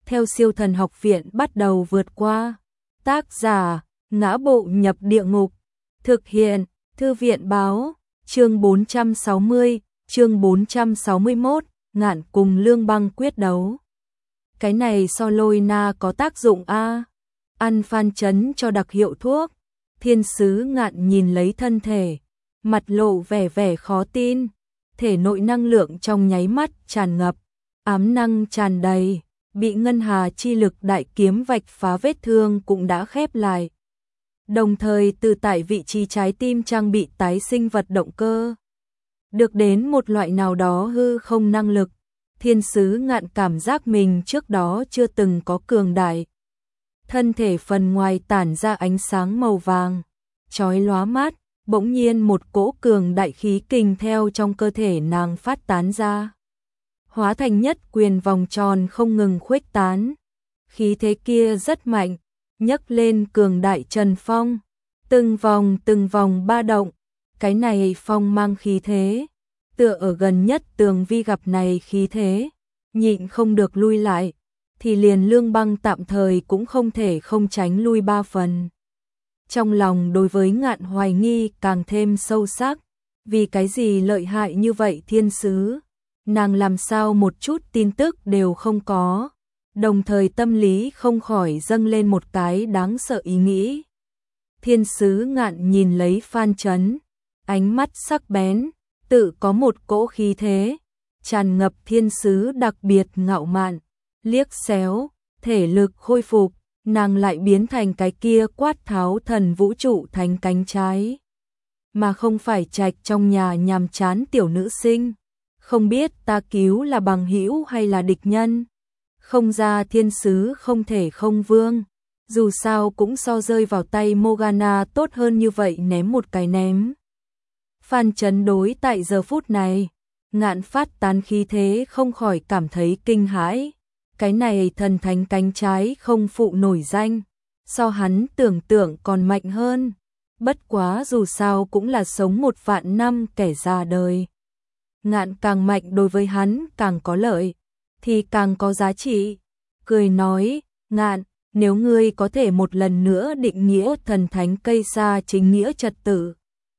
theo Siêu Thần Học Viện bắt đầu vượt qua. Tác giả: Ngã Bộ Nhập Địa Ngục. Thực hiện: Thư viện báo. Chương 460, chương 461, Ngạn cùng Lương Băng quyết đấu. Cái này so lôi na có tác dụng a. Ăn Phan Chấn cho đặc hiệu thuốc. Thiên sứ Ngạn nhìn lấy thân thể, mặt lộ vẻ khó tin. Thể nội năng lượng trong nháy mắt tràn ngập, ám năng tràn đầy, bị ngân hà chi lực đại kiếm vạch phá, vết thương cũng đã khép lại. Đồng thời từ tại vị trí trái tim trang bị tái sinh vật động cơ. Được đến một loại nào đó hư không năng lực, Thiên sứ Ngạn cảm giác mình trước đó chưa từng có cường đại. Thân thể phần ngoài tản ra ánh sáng màu vàng, chói lóa mắt, bỗng nhiên một cỗ cường đại khí kình theo trong cơ thể nàng phát tán ra. Hóa thành nhất quyền vòng tròn không ngừng khuếch tán. Khí thế kia rất mạnh, nhấc lên cường đại trần phong. Từng vòng ba động, cái này phong mang khí thế. Tựa ở gần nhất tường vi gặp này khí thế, nhịn không được lui lại, thì liền Lương Băng tạm thời cũng không thể không tránh lui 3 phần. Trong lòng đối với Ngạn hoài nghi càng thêm sâu sắc, vì cái gì lợi hại như vậy thiên sứ, nàng làm sao một chút tin tức đều không có, đồng thời tâm lý không khỏi dâng lên một cái đáng sợ ý nghĩ. Thiên sứ Ngạn nhìn lấy Phan Chấn, ánh mắt sắc bén, tự có một cỗ khí thế, tràn ngập thiên sứ đặc biệt ngạo mạn, liếc xéo, thể lực khôi phục, nàng lại biến thành cái kia quát tháo thần vũ trụ thành cánh trái. Mà không phải trạch trong nhà nhàm chán tiểu nữ sinh, không biết ta cứu là bằng hữu hay là địch nhân. Không ra thiên sứ không thể không vương, dù sao cũng so rơi vào tay Morgana tốt hơn như vậy ném một cái ném. Phan Chấn đối tại giờ phút này, Ngạn phát tán khí thế không khỏi cảm thấy kinh hãi. Cái này thần thánh cánh trái không phụ nổi danh, so hắn tưởng tượng còn mạnh hơn. Bất quá dù sao cũng là sống 1 vạn năm kẻ già đời. Ngạn càng mạnh đối với hắn càng có lợi, thì càng có giá trị. Cười nói, Ngạn, nếu ngươi có thể một lần nữa định nghĩa thần thánh cây sa chính nghĩa trật tự,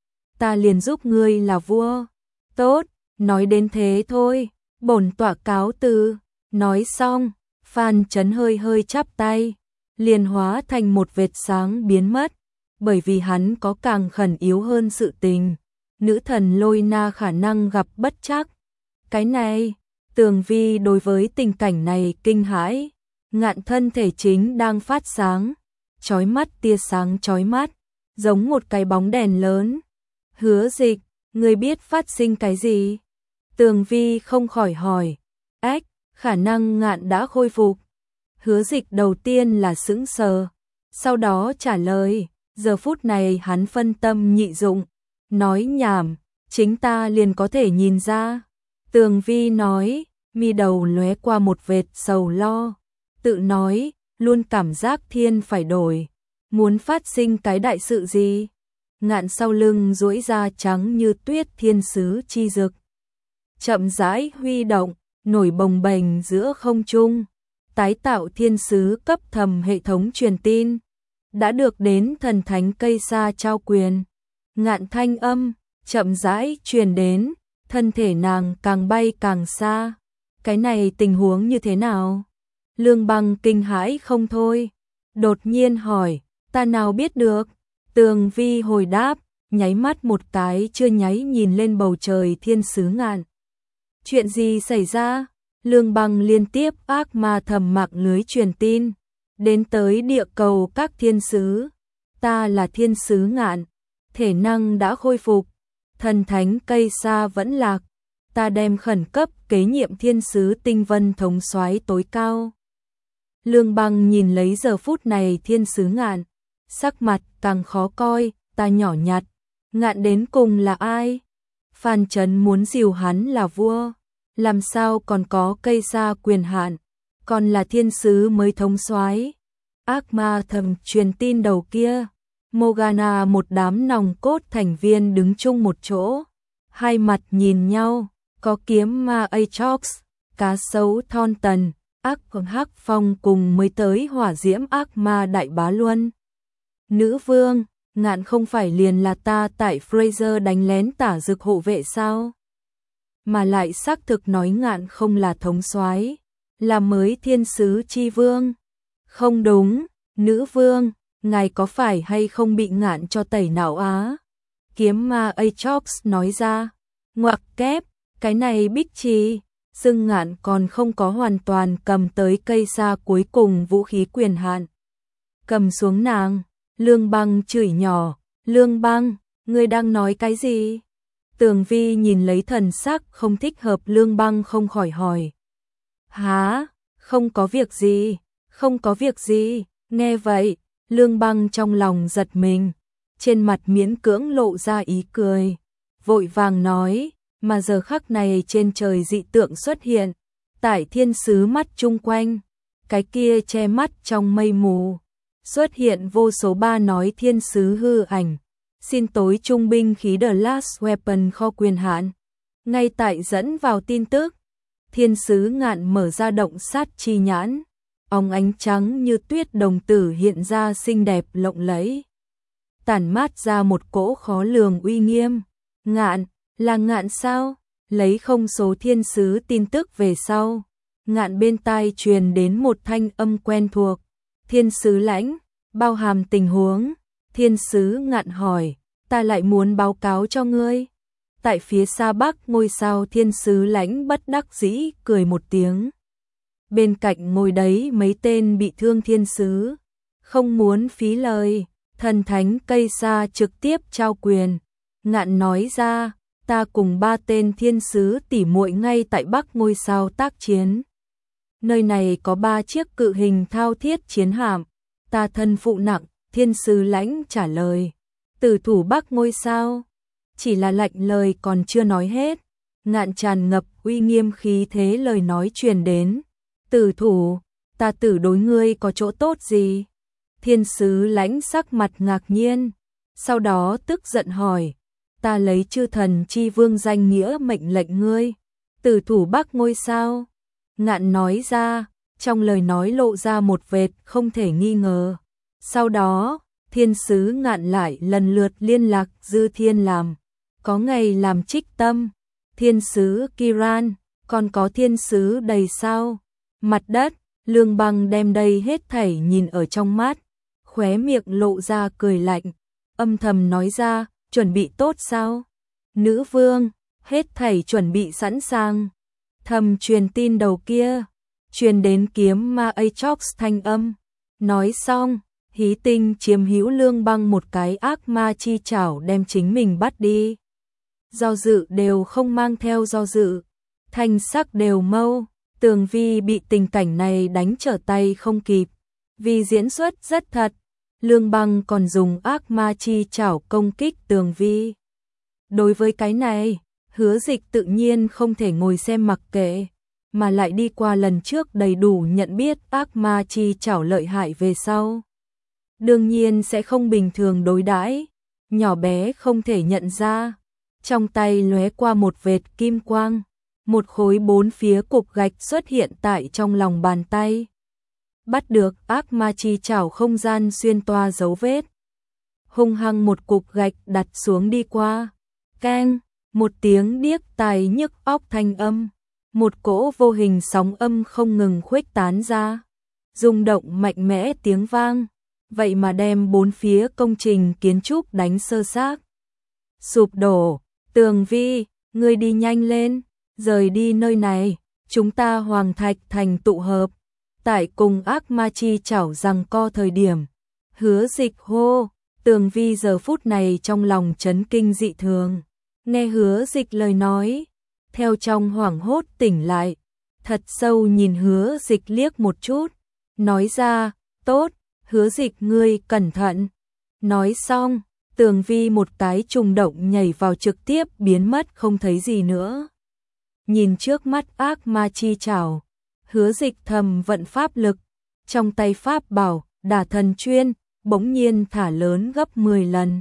ta liền giúp ngươi là vua. Tốt, nói đến thế thôi, bổn tọa cáo từ. Nói xong, Phan Chấn hơi chắp tay, liền hóa thành một vệt sáng biến mất, bởi vì hắn có càng khẩn yếu hơn sự tình. Nữ thần Lôi Na khả năng gặp bất trắc. Cái này, Tường Vi đối với tình cảnh này kinh hãi. Ngạn thân thể chính đang phát sáng, chói mắt, tia sáng chói mắt, giống một cái bóng đèn lớn. Hứa Dịch, ngươi biết phát sinh cái gì? Tường Vi không khỏi hỏi. Ách, khả năng Ngạn đã khôi phục. Hứa Dịch đầu tiên là sững sờ, sau đó trả lời, giờ phút này hắn phân tâm nhị dụng, nói nhảm, chính ta liền có thể nhìn ra. Tường Vi nói, mi đầu lóe qua một vệt sầu lo, tự nói, luôn cảm giác thiên phải đổi, muốn phát sinh cái đại sự gì. Ngạn sau lưng duỗi ra trắng như tuyết thiên sứ chi dực, chậm rãi huy động, nổi bồng bềnh giữa không trung, tái tạo thiên sứ cấp thầm hệ thống truyền tin, đã được đến thần thánh cây sa trao quyền. Ngạn thanh âm chậm rãi truyền đến, thân thể nàng càng bay càng xa. Cái này tình huống như thế nào? Lương Băng kinh hãi không thôi, đột nhiên hỏi, ta nào biết được. Tường Vi hồi đáp, nháy mắt một cái chưa nháy nhìn lên bầu trời thiên sứ Ngạn. Chuyện gì xảy ra? Lương Băng liên tiếp ác ma thầm mạng lưới truyền tin, đến tới địa cầu các thiên sứ. Ta là thiên sứ Ngạn, thể năng đã khôi phục, thần thánh cây sa vẫn lạc, ta đem khẩn cấp kế nhiệm thiên sứ tinh vân thống soái tối cao. Lương Băng nhìn lấy giờ phút này thiên sứ Ngạn, sắc mặt càng khó coi, ta nhỏ nhặt, Ngạn đến cùng là ai? Phan Chấn muốn dìu hắn là vua, làm sao còn có cây sa quyền hạn, còn là thiên sứ mới thống soái. Ác ma thầm truyền tin đầu kia, Morgana một đám nòng cốt thành viên đứng chung một chỗ, hai mặt nhìn nhau, có kiếm ma Atrox, cá sấu Thornton, ác còn Hắc Phong cùng mới tới hỏa diễm ác ma đại bá luân. Nữ vương, Ngạn không phải liền là ta tại Fraser đánh lén tả dược hộ vệ sao? Mà lại xác thực nói Ngạn không là thống soái, là mới thiên sứ chi vương. Không đúng, nữ vương, ngài có phải hay không bị Ngạn cho tẩy não á? Kiếm ma Atrox nói ra, ngoặc kép, cái này Bích Trì, xưng Ngạn còn không có hoàn toàn cầm tới cây sa cuối cùng vũ khí quyền hạn. Cầm xuống nàng, Lương Băng chửi nhỏ, Lương Băng, ngươi đang nói cái gì? Tường Vi nhìn lấy thần sắc không thích hợp Lương Băng không khỏi hỏi. Hả, không có việc gì, không có việc gì, nghe vậy, Lương Băng trong lòng giật mình, trên mặt miễn cưỡng lộ ra ý cười, vội vàng nói, mà giờ khắc này trên trời dị tượng xuất hiện, tại thiên sứ mắt chung quanh, cái kia che mắt trong mây mù, xuất hiện vô số ba nói thiên sứ hư ảnh, xin tối trung binh khí The Last Weapon kho quyền hạn. Ngay tại dẫn vào tin tức, thiên sứ Ngạn mở ra động sát chi nhãn, óng ánh trắng như tuyết đồng tử hiện ra xinh đẹp lộng lẫy, tản mát ra một cỗ khó lường uy nghiêm. Ngạn, là Ngạn sao? Lấy không số thiên sứ tin tức về sau, Ngạn bên tai truyền đến một thanh âm quen thuộc. Thiên sứ Lãnh, bao hàm tình huống. Thiên sứ Ngạn hỏi, ta lại muốn báo cáo cho ngươi. Tại phía xa bắc ngôi sao thiên sứ Lãnh bất đắc dĩ cười một tiếng. Bên cạnh ngồi đấy mấy tên bị thương thiên sứ, không muốn phí lời, thần thánh cây sa trực tiếp trao quyền. Ngạn nói ra, ta cùng 3 tên thiên sứ tỉ muội ngay tại bắc ngôi sao tác chiến. Nơi này có 3 chiếc cự hình thao thiết chiến hạm, ta thân phụ nặng. Thiên sứ Lãnh trả lời, tử thủ bắc ngôi sao, chỉ là lạnh lời còn chưa nói hết, Ngạn tràn ngập uy nghiêm khí thế lời nói truyền đến, tử thủ, ta tử đối ngươi có chỗ tốt gì? Thiên sứ Lãnh sắc mặt ngạc nhiên, sau đó tức giận hỏi, ta lấy chư thần chi vương danh nghĩa mệnh lệnh ngươi, tử thủ bắc ngôi sao. Ngạn nói ra, trong lời nói lộ ra một vệt không thể nghi ngờ. Sau đó, thiên sứ Ngạn lại lần lượt liên lạc Dư Thiên làm, có ngày làm Trích Tâm, thiên sứ Kiran, còn có thiên sứ Đầy Sao. Mặt đất, Lương Băng đem đây hết thảy nhìn ở trong mắt, khóe miệng lộ ra cười lạnh, âm thầm nói ra, chuẩn bị tốt sao? Nữ vương, hết thảy chuẩn bị sẵn sàng. Thầm truyền tin đầu kia, truyền đến kiếm ma Atrox thanh âm, nói xong. Hí Tinh chiếm hữu Lương Băng một cái ác ma chi chảo đem chính mình bắt đi. Do dự đều không mang theo do dự, thanh sắc đều mâu, Tường Vi bị tình cảnh này đánh trở tay không kịp. Vì diễn xuất rất thật, Lương Băng còn dùng ác ma chi chảo công kích Tường Vi. Đối với cái này, Hứa Dịch tự nhiên không thể ngồi xem mặc kệ, mà lại đi qua lần trước đầy đủ nhận biết ác ma chi chảo lợi hại về sau. Đương nhiên sẽ không bình thường đối đãi, nhỏ bé không thể nhận ra. Trong tay lóe qua một vệt kim quang, một khối 4 phía cục gạch xuất hiện tại trong lòng bàn tay. Bắt được ác ma chi chảo không gian xuyên toa dấu vết. Hung hăng một cục gạch đặt xuống đi qua. Keng, một tiếng điếc tai nhức óc thanh âm. Một cỗ vô hình sóng âm không ngừng khuếch tán ra. Rung động mạnh mẽ tiếng vang. Vậy mà đem 4 phía công trình kiến trúc đánh sơ xác. Sụp đổ, Tường Vi, ngươi đi nhanh lên, rời đi nơi này, chúng ta Hoàng Thạch Thành tụ hợp. Tại cùng ác ma chi chảo giằng co thời điểm, Hứa Dịch hô, Tường Vi giờ phút này trong lòng chấn kinh dị thường. Nghe Hứa Dịch lời nói, theo trong hoảng hốt tỉnh lại, thật sâu nhìn Hứa Dịch liếc một chút, nói ra, tốt. Hứa Dịch ngươi cẩn thận. Nói xong, Tường Vi một cái trùng động nhảy vào trực tiếp biến mất không thấy gì nữa. Nhìn trước mắt ác ma chi chảo, Hứa Dịch thầm vận pháp lực, trong tay pháp bảo, Đả Thần Chuyên, bỗng nhiên thả lớn gấp 10 lần.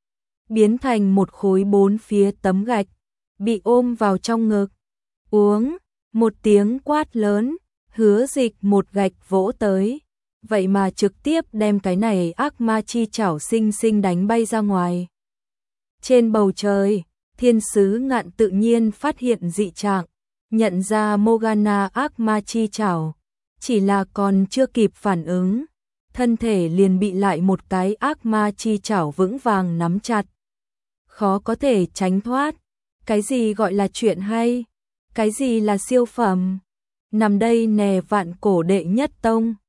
Biến thành một khối 4 phía tấm gạch, bị ôm vào trong ngực. Uống, một tiếng quát lớn, Hứa Dịch một gạch vỗ tới, vậy mà trực tiếp đem cái này ác ma chi chảo xinh xinh đánh bay ra ngoài. Trên bầu trời, thiên sứ Ngạn tự nhiên phát hiện dị trạng, nhận ra Morgana ác ma chi chảo, chỉ là còn chưa kịp phản ứng, thân thể liền bị lại một cái ác ma chi chảo vững vàng nắm chặt. Khó có thể tránh thoát. Cái gì gọi là chuyện hay? Cái gì là siêu phẩm? Nằm đây nè vạn cổ đệ nhất tông.